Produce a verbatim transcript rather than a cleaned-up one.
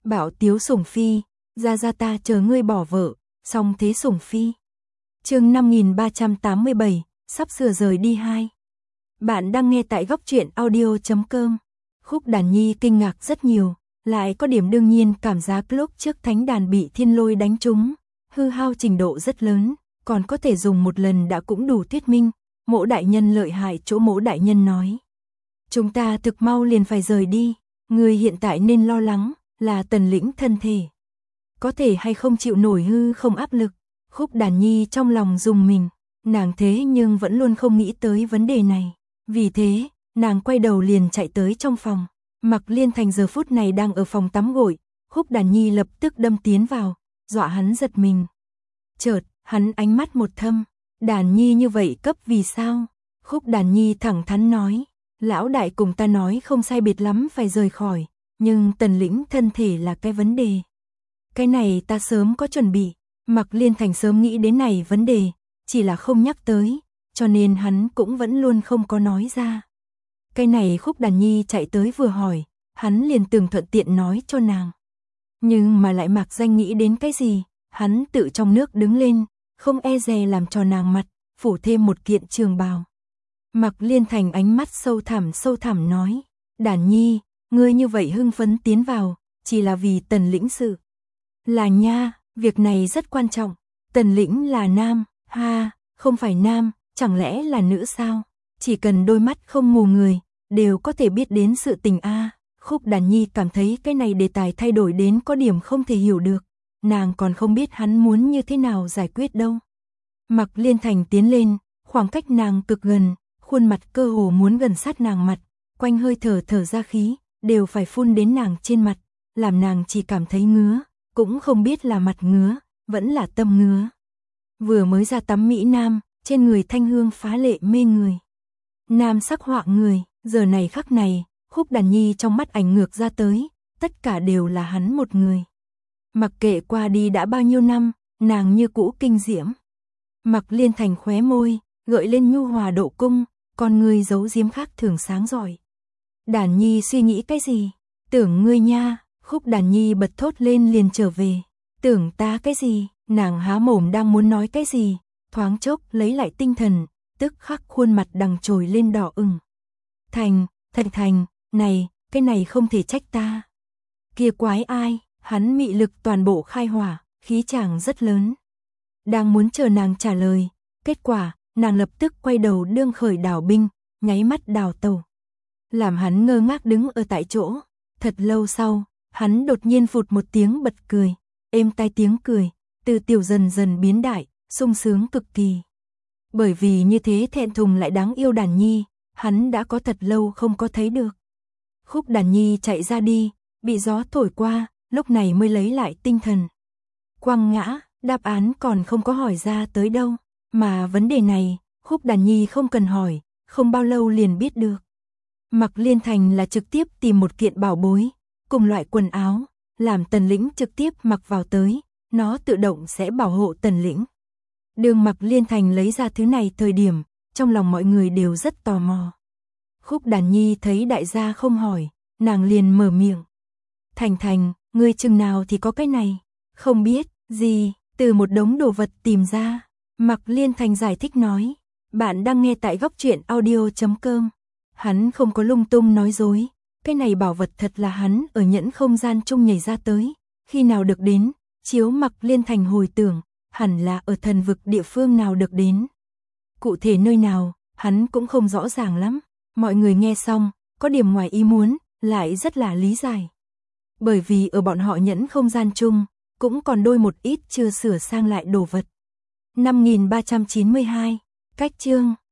Bảo Tiếu Sủng Phi, ra ra ta chờ ngươi bỏ vợ, xong thế Sủng Phi. Chương năm nghìn ba trăm tám mươi bảy, sắp sửa rời đi hai. Bạn đang nghe tại góc truyện audio chấm com. Khúc Đàn Nhi kinh ngạc rất nhiều, lại có điểm đương nhiên cảm giác lúc trước thánh đàn bị thiên lôi đánh trúng, hư hao trình độ rất lớn, còn có thể dùng một lần đã cũng đủ thuyết minh, Mỗ đại nhân lợi hại chỗ Mỗ đại nhân nói. Chúng ta thực mau liền phải rời đi, người hiện tại nên lo lắng là Tần Lĩnh thân thể. Có thể hay không chịu nổi hư không áp lực. Khúc Đàn Nhi trong lòng rùng mình, nàng thế nhưng vẫn luôn không nghĩ tới vấn đề này. Vì thế, nàng quay đầu liền chạy tới trong phòng. Mặc Liên Thành giờ phút này đang ở phòng tắm gội, Khúc Đàn Nhi lập tức đâm tiến vào, dọa hắn giật mình. Chợt, hắn ánh mắt một thâm, Đàn Nhi như vậy cấp vì sao? Khúc Đàn Nhi thẳng thắn nói, lão đại cùng ta nói không sai biệt lắm phải rời khỏi, nhưng Tần Lĩnh thân thể là cái vấn đề. Cái này ta sớm có chuẩn bị, Mặc Liên Thành sớm nghĩ đến này vấn đề, chỉ là không nhắc tới, cho nên hắn cũng vẫn luôn không có nói ra. Cái này Khúc Đàn Nhi chạy tới vừa hỏi, hắn liền tường thuận tiện nói cho nàng. Nhưng mà lại mặc danh nghĩ đến cái gì, hắn tự trong nước đứng lên, không e dè làm cho nàng mặt, phủ thêm một kiện trường bào. Mặc Liên Thành ánh mắt sâu thẳm sâu thẳm nói, Đàn Nhi, ngươi như vậy hưng phấn tiến vào, chỉ là vì Tần Lĩnh sự. Là nha, việc này rất quan trọng, Tần Lĩnh là nam, ha, không phải nam, chẳng lẽ là nữ sao? Chỉ cần đôi mắt không mù người, đều có thể biết đến sự tình a. Khúc Đàn Nhi cảm thấy cái này đề tài thay đổi đến có điểm không thể hiểu được, nàng còn không biết hắn muốn như thế nào giải quyết đâu. Mặc Liên Thành tiến lên, khoảng cách nàng cực gần, khuôn mặt cơ hồ muốn gần sát nàng mặt, quanh hơi thở thở ra khí, đều phải phun đến nàng trên mặt, làm nàng chỉ cảm thấy ngứa, cũng không biết là mặt ngứa, vẫn là tâm ngứa. Vừa mới ra tắm Mỹ Nam, trên người thanh hương phá lệ mê người. Nam sắc họa người, giờ này khắc này, Khúc Đàn Nhi trong mắt ảnh ngược ra tới, tất cả đều là hắn một người. Mặc kệ qua đi đã bao nhiêu năm, nàng như cũ kinh diễm. Mặc Liên Thành khóe môi, gợi lên nhu hòa độ cung, con ngươi giấu giếm khác thường sáng giỏi. Đàn Nhi suy nghĩ cái gì? Tưởng ngươi nha, Khúc Đàn Nhi bật thốt lên liền trở về. Tưởng ta cái gì? Nàng há mồm đang muốn nói cái gì, thoáng chốc lấy lại tinh thần, tức khắc khuôn mặt đằng trồi lên đỏ ửng. Thành, Thành Thành, này, cái này không thể trách ta. Kia quái ai, hắn mị lực toàn bộ khai hỏa, khí chàng rất lớn. Đang muốn chờ nàng trả lời, kết quả, nàng lập tức quay đầu đương khởi đảo binh, nháy mắt đào tẩu. Làm hắn ngơ ngác đứng ở tại chỗ, thật lâu sau, hắn đột nhiên phụt một tiếng bật cười, êm tai tiếng cười, từ tiểu dần dần biến đại, sung sướng cực kỳ. Bởi vì như thế thẹn thùng lại đáng yêu Đàn Nhi, hắn đã có thật lâu không có thấy được. Khúc Đàn Nhi chạy ra đi, bị gió thổi qua, lúc này mới lấy lại tinh thần. Quăng ngã, đáp án còn không có hỏi ra tới đâu, mà vấn đề này, Khúc Đàn Nhi không cần hỏi, không bao lâu liền biết được. Mặc Liên Thành là trực tiếp tìm một kiện bảo bối, cùng loại quần áo, làm Tần Lĩnh trực tiếp mặc vào tới, nó tự động sẽ bảo hộ Tần Lĩnh. Đường Mặc Liên Thành lấy ra thứ này thời điểm, trong lòng mọi người đều rất tò mò. Khúc Đàn Nhi thấy đại gia không hỏi, nàng liền mở miệng. Thành Thành, ngươi chừng nào thì có cái này? Không biết, gì, từ một đống đồ vật tìm ra. Mặc Liên Thành giải thích nói, bạn đang nghe tại góc truyện audio chấm com. Hắn không có lung tung nói dối, cái này bảo vật thật là hắn ở nhẫn không gian chung nhảy ra tới, khi nào được đến, chiếu Mặc Liên Thành hồi tưởng, hẳn là ở thần vực địa phương nào được đến. Cụ thể nơi nào, hắn cũng không rõ ràng lắm, mọi người nghe xong, có điểm ngoài ý muốn, lại rất là lý giải. Bởi vì ở bọn họ nhẫn không gian chung, cũng còn đôi một ít chưa sửa sang lại đồ vật. năm nghìn ba trăm chín mươi hai, cách chương.